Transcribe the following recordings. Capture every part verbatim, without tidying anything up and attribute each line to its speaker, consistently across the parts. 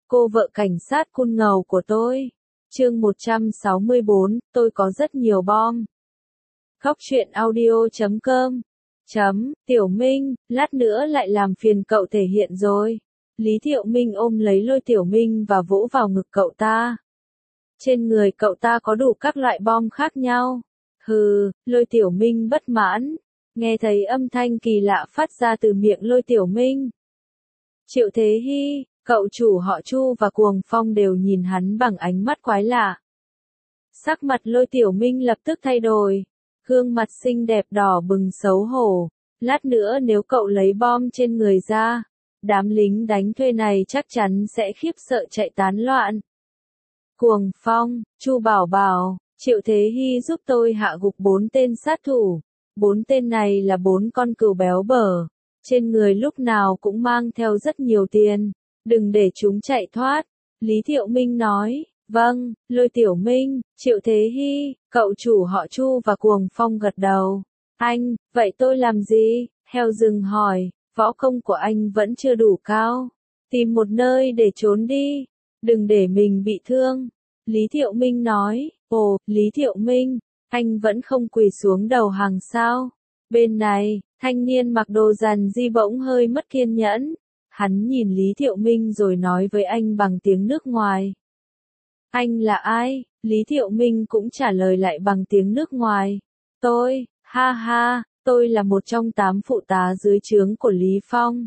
Speaker 1: cô vợ cảnh sát cun ngầu của tôi. Chương một trăm sáu mươi bốn, tôi có rất nhiều bom. Khóc chuyện audio chấm com. Chấm, Tiểu Minh, lát nữa lại làm phiền cậu thể hiện rồi. Lý Thiệu Minh ôm lấy Lôi Tiểu Minh và vỗ vào ngực cậu ta. Trên người cậu ta có đủ các loại bom khác nhau. Hừ, Lôi Tiểu Minh bất mãn. Nghe thấy âm thanh kỳ lạ phát ra từ miệng Lôi Tiểu Minh. Triệu Thế Hy, cậu chủ họ Chu và Cuồng Phong đều nhìn hắn bằng ánh mắt quái lạ. Sắc mặt Lôi Tiểu Minh lập tức thay đổi. Gương mặt xinh đẹp đỏ bừng xấu hổ. Lát nữa nếu cậu lấy bom trên người ra, đám lính đánh thuê này chắc chắn sẽ khiếp sợ chạy tán loạn. Cuồng Phong, Chu Bảo Bảo, Triệu Thế Hy giúp tôi hạ gục bốn tên sát thủ. Bốn tên này là bốn con cừu béo bở. Trên người lúc nào cũng mang theo rất nhiều tiền. Đừng để chúng chạy thoát. Lý Thiệu Minh nói. Vâng, Lôi Tiểu Minh, Triệu Thế Hy, cậu chủ họ Chu và Cuồng Phong gật đầu. Anh, vậy tôi làm gì? Heo rừng hỏi, võ công của anh vẫn chưa đủ cao. Tìm một nơi để trốn đi. Đừng để mình bị thương. Lý Thiệu Minh nói, ồ, Lý Thiệu Minh, anh vẫn không quỳ xuống đầu hàng sao? Bên này, thanh niên mặc đồ rằn di bỗng hơi mất kiên nhẫn. Hắn nhìn Lý Thiệu Minh rồi nói với anh bằng tiếng nước ngoài. Anh là ai? Lý Thiệu Minh cũng trả lời lại bằng tiếng nước ngoài. Tôi, ha ha, tôi là một trong tám phụ tá dưới trướng của Lý Phong.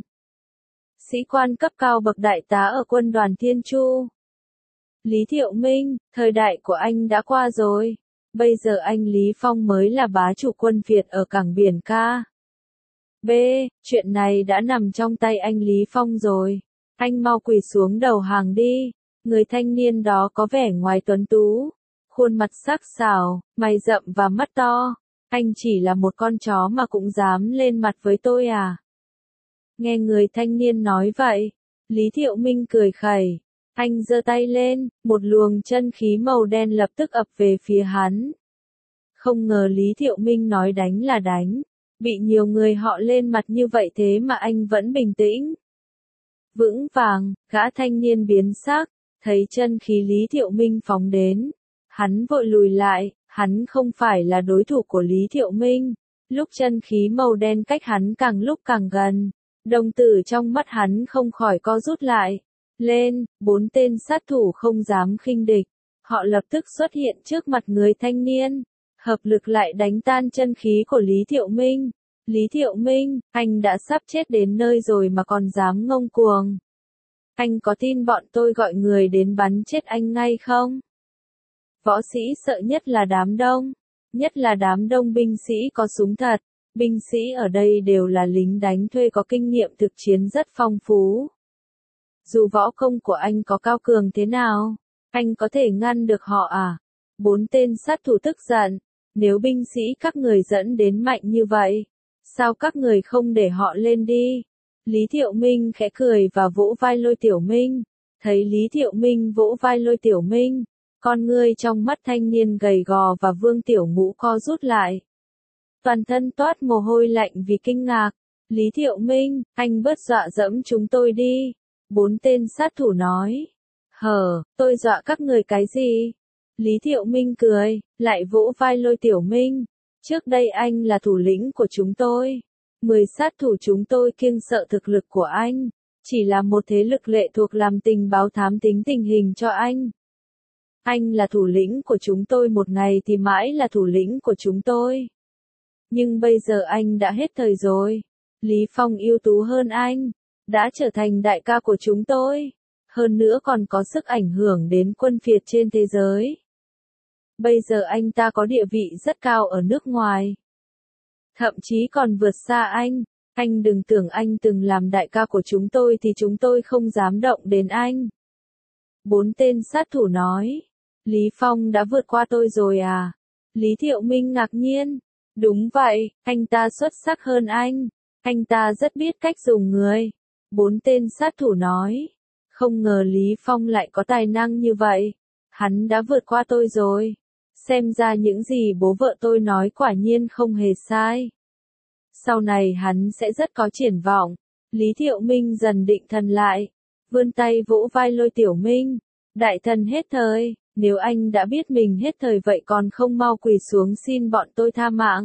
Speaker 1: Sĩ quan cấp cao bậc đại tá ở quân đoàn Thiên Chu. Lý Thiệu Minh, thời đại của anh đã qua rồi. Bây giờ anh Lý Phong mới là bá chủ quân Việt ở cảng biển Ca. B. Chuyện này đã nằm trong tay anh Lý Phong rồi. Anh mau quỳ xuống đầu hàng đi. Người thanh niên đó có vẻ ngoài tuấn tú. Khuôn mặt sắc sảo, mày rậm và mắt to. Anh chỉ là một con chó mà cũng dám lên mặt với tôi à? Nghe người thanh niên nói vậy. Lý Thiệu Minh cười khẩy. Anh giơ tay lên, một luồng chân khí màu đen lập tức ập về phía hắn. Không ngờ Lý Thiệu Minh nói đánh là đánh. Bị nhiều người họ lên mặt như vậy thế mà anh vẫn bình tĩnh. Vững vàng, gã thanh niên biến sắc, thấy chân khí Lý Thiệu Minh phóng đến. Hắn vội lùi lại, hắn không phải là đối thủ của Lý Thiệu Minh. Lúc chân khí màu đen cách hắn càng lúc càng gần, đồng tử trong mắt hắn không khỏi co rút lại. Lên, bốn tên sát thủ không dám khinh địch. Họ lập tức xuất hiện trước mặt người thanh niên. Hợp lực lại đánh tan chân khí của Lý Thiệu Minh. Lý Thiệu Minh, anh đã sắp chết đến nơi rồi mà còn dám ngông cuồng. Anh có tin bọn tôi gọi người đến bắn chết anh ngay không? Võ sĩ sợ nhất là đám đông. Nhất là đám đông binh sĩ có súng thật. Binh sĩ ở đây đều là lính đánh thuê có kinh nghiệm thực chiến rất phong phú. Dù võ công của anh có cao cường thế nào, anh có thể ngăn được họ à? Bốn tên sát thủ tức giận. Nếu binh sĩ các người dẫn đến mạnh như vậy, sao các người không để họ lên đi? Lý Thiệu Minh khẽ cười và vỗ vai Lôi Tiểu Minh. Thấy Lý Thiệu Minh vỗ vai Lôi Tiểu Minh, con ngươi trong mắt thanh niên gầy gò và Vương Tiểu Ngũ co rút lại. Toàn thân toát mồ hôi lạnh vì kinh ngạc. Lý Thiệu Minh, anh bớt dọa dẫm chúng tôi đi. Bốn tên sát thủ nói. Hờ, tôi dọa các người cái gì? Lý Thiệu Minh cười, lại vỗ vai Lôi Tiểu Minh. Trước đây anh là thủ lĩnh của chúng tôi. Mười sát thủ chúng tôi kiêng sợ thực lực của anh. Chỉ là một thế lực lệ thuộc làm tình báo thám tính tình hình cho anh. Anh là thủ lĩnh của chúng tôi một ngày thì mãi là thủ lĩnh của chúng tôi. Nhưng bây giờ anh đã hết thời rồi. Lý Phong ưu tú hơn anh. Đã trở thành đại ca của chúng tôi. Hơn nữa còn có sức ảnh hưởng đến quân Việt trên thế giới. Bây giờ anh ta có địa vị rất cao ở nước ngoài. Thậm chí còn vượt xa anh. Anh đừng tưởng anh từng làm đại ca của chúng tôi thì chúng tôi không dám động đến anh. Bốn tên sát thủ nói. Lý Phong đã vượt qua tôi rồi à? Lý Thiệu Minh ngạc nhiên. Đúng vậy, anh ta xuất sắc hơn anh. Anh ta rất biết cách dùng người. Bốn tên sát thủ nói. Không ngờ Lý Phong lại có tài năng như vậy. Hắn đã vượt qua tôi rồi. Xem ra những gì bố vợ tôi nói quả nhiên không hề sai. Sau này hắn sẽ rất có triển vọng. Lý Thiệu Minh dần định thần lại. vươn tay vỗ vai Lôi Tiểu Minh. Đại thần hết thời, nếu anh đã biết mình hết thời vậy còn không mau quỳ xuống xin bọn tôi tha mạng.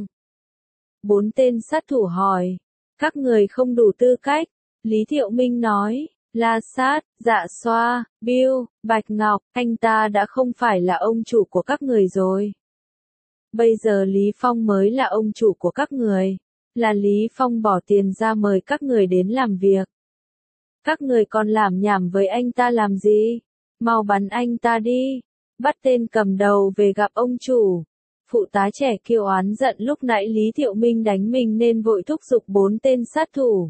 Speaker 1: Bốn tên sát thủ hỏi. Các người không đủ tư cách. Lý Thiệu Minh nói. La Sát, Dạ Xoa, Bill, Bạch Ngọc, anh ta đã không phải là ông chủ của các người rồi. Bây giờ Lý Phong mới là ông chủ của các người. Là Lý Phong bỏ tiền ra mời các người đến làm việc. Các người còn làm nhảm với anh ta làm gì? Mau bắn anh ta đi. Bắt tên cầm đầu về gặp ông chủ. Phụ tá trẻ kêu oán giận lúc nãy Lý Thiệu Minh đánh mình nên vội thúc giục bốn tên sát thủ.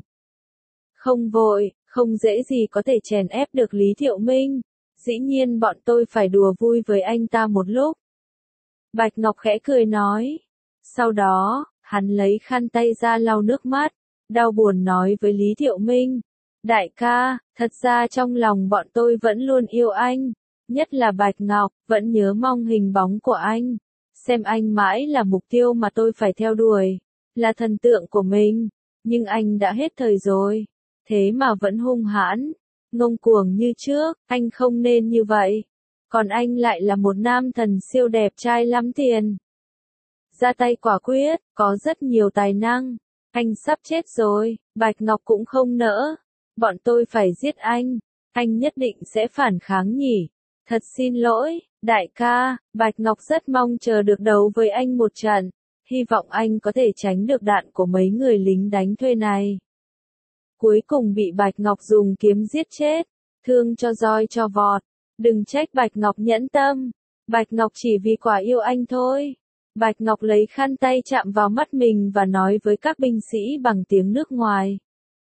Speaker 1: Không vội, không dễ gì có thể chèn ép được Lý Thiệu Minh. Dĩ nhiên bọn tôi phải đùa vui với anh ta một lúc. Bạch Ngọc khẽ cười nói. Sau đó, hắn lấy khăn tay ra lau nước mắt, đau buồn nói với Lý Thiệu Minh. Đại ca, thật ra trong lòng bọn tôi vẫn luôn yêu anh. Nhất là Bạch Ngọc, vẫn nhớ mong hình bóng của anh. Xem anh mãi là mục tiêu mà tôi phải theo đuổi. Là thần tượng của mình. Nhưng anh đã hết thời rồi. Thế mà vẫn hung hãn. Ngông cuồng như trước, anh không nên như vậy. Còn anh lại là một nam thần siêu đẹp trai lắm tiền. Ra tay quả quyết, có rất nhiều tài năng. Anh sắp chết rồi, Bạch Ngọc cũng không nỡ. Bọn tôi phải giết anh. Anh nhất định sẽ phản kháng nhỉ. Thật xin lỗi, đại ca, Bạch Ngọc rất mong chờ được đấu với anh một trận. Hy vọng anh có thể tránh được đạn của mấy người lính đánh thuê này. Cuối cùng bị Bạch Ngọc dùng kiếm giết chết. Thương cho roi cho vọt. Đừng trách Bạch Ngọc nhẫn tâm. Bạch Ngọc chỉ vì quả yêu anh thôi. Bạch Ngọc lấy khăn tay chạm vào mắt mình và nói với các binh sĩ bằng tiếng nước ngoài.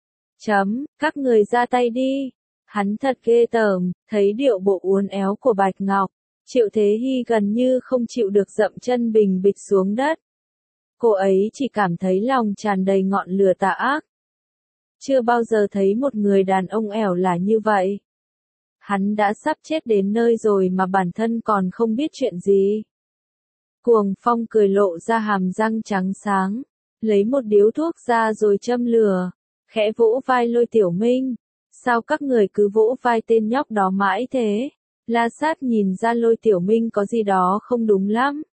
Speaker 1: Chấm, các người ra tay đi. Hắn thật ghê tởm, thấy điệu bộ uốn éo của Bạch Ngọc. Triệu Thế Hy gần như không chịu được dậm chân bình bịch xuống đất. Cô ấy chỉ cảm thấy lòng tràn đầy ngọn lửa tà ác. Chưa bao giờ thấy một người đàn ông ẻo là như vậy. Hắn đã sắp chết đến nơi rồi mà bản thân còn không biết chuyện gì. Cuồng Phong cười lộ ra hàm răng trắng sáng, lấy một điếu thuốc ra rồi châm lửa, khẽ vỗ vai Lôi Tiểu Minh. Sao các người cứ vỗ vai tên nhóc đó mãi thế? La Sát nhìn ra Lôi Tiểu Minh có gì đó không đúng lắm.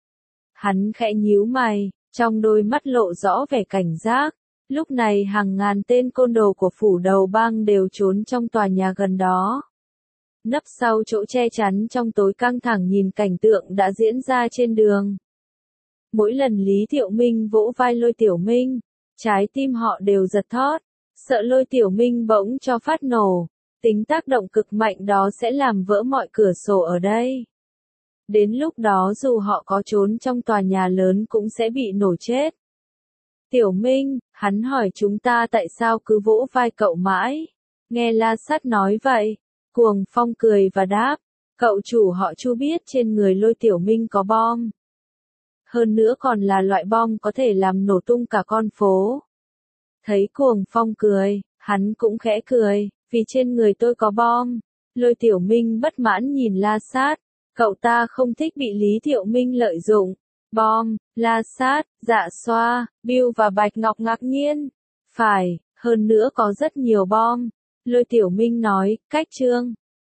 Speaker 1: Hắn khẽ nhíu mày, trong đôi mắt lộ rõ vẻ cảnh giác. Lúc này hàng ngàn tên côn đồ của phủ đầu bang đều trốn trong tòa nhà gần đó. Nấp sau chỗ che chắn trong tối căng thẳng nhìn cảnh tượng đã diễn ra trên đường. Mỗi lần Lý Thiệu Minh vỗ vai Lôi Tiểu Minh, trái tim họ đều giật thót, sợ Lôi Tiểu Minh bỗng cho phát nổ. Tính tác động cực mạnh đó sẽ làm vỡ mọi cửa sổ ở đây. Đến lúc đó dù họ có trốn trong tòa nhà lớn cũng sẽ bị nổ chết. Tiểu Minh, hắn hỏi chúng ta tại sao cứ vỗ vai cậu mãi. Nghe La Sát nói vậy, Cuồng Phong cười và đáp, cậu chủ họ Chu biết trên người Lôi Tiểu Minh có bom. Hơn nữa còn là loại bom có thể làm nổ tung cả con phố. Thấy Cuồng Phong cười, hắn cũng khẽ cười, vì trên người tôi có bom. Lôi Tiểu Minh bất mãn nhìn La Sát, cậu ta không thích bị Lý Thiệu Minh lợi dụng. Bom, La Sát, Dạ Xoa, Bill và Bạch Ngọc ngạc nhiên. Phải, hơn nữa có rất nhiều bom. Lôi Tiểu Minh nói, cách chương.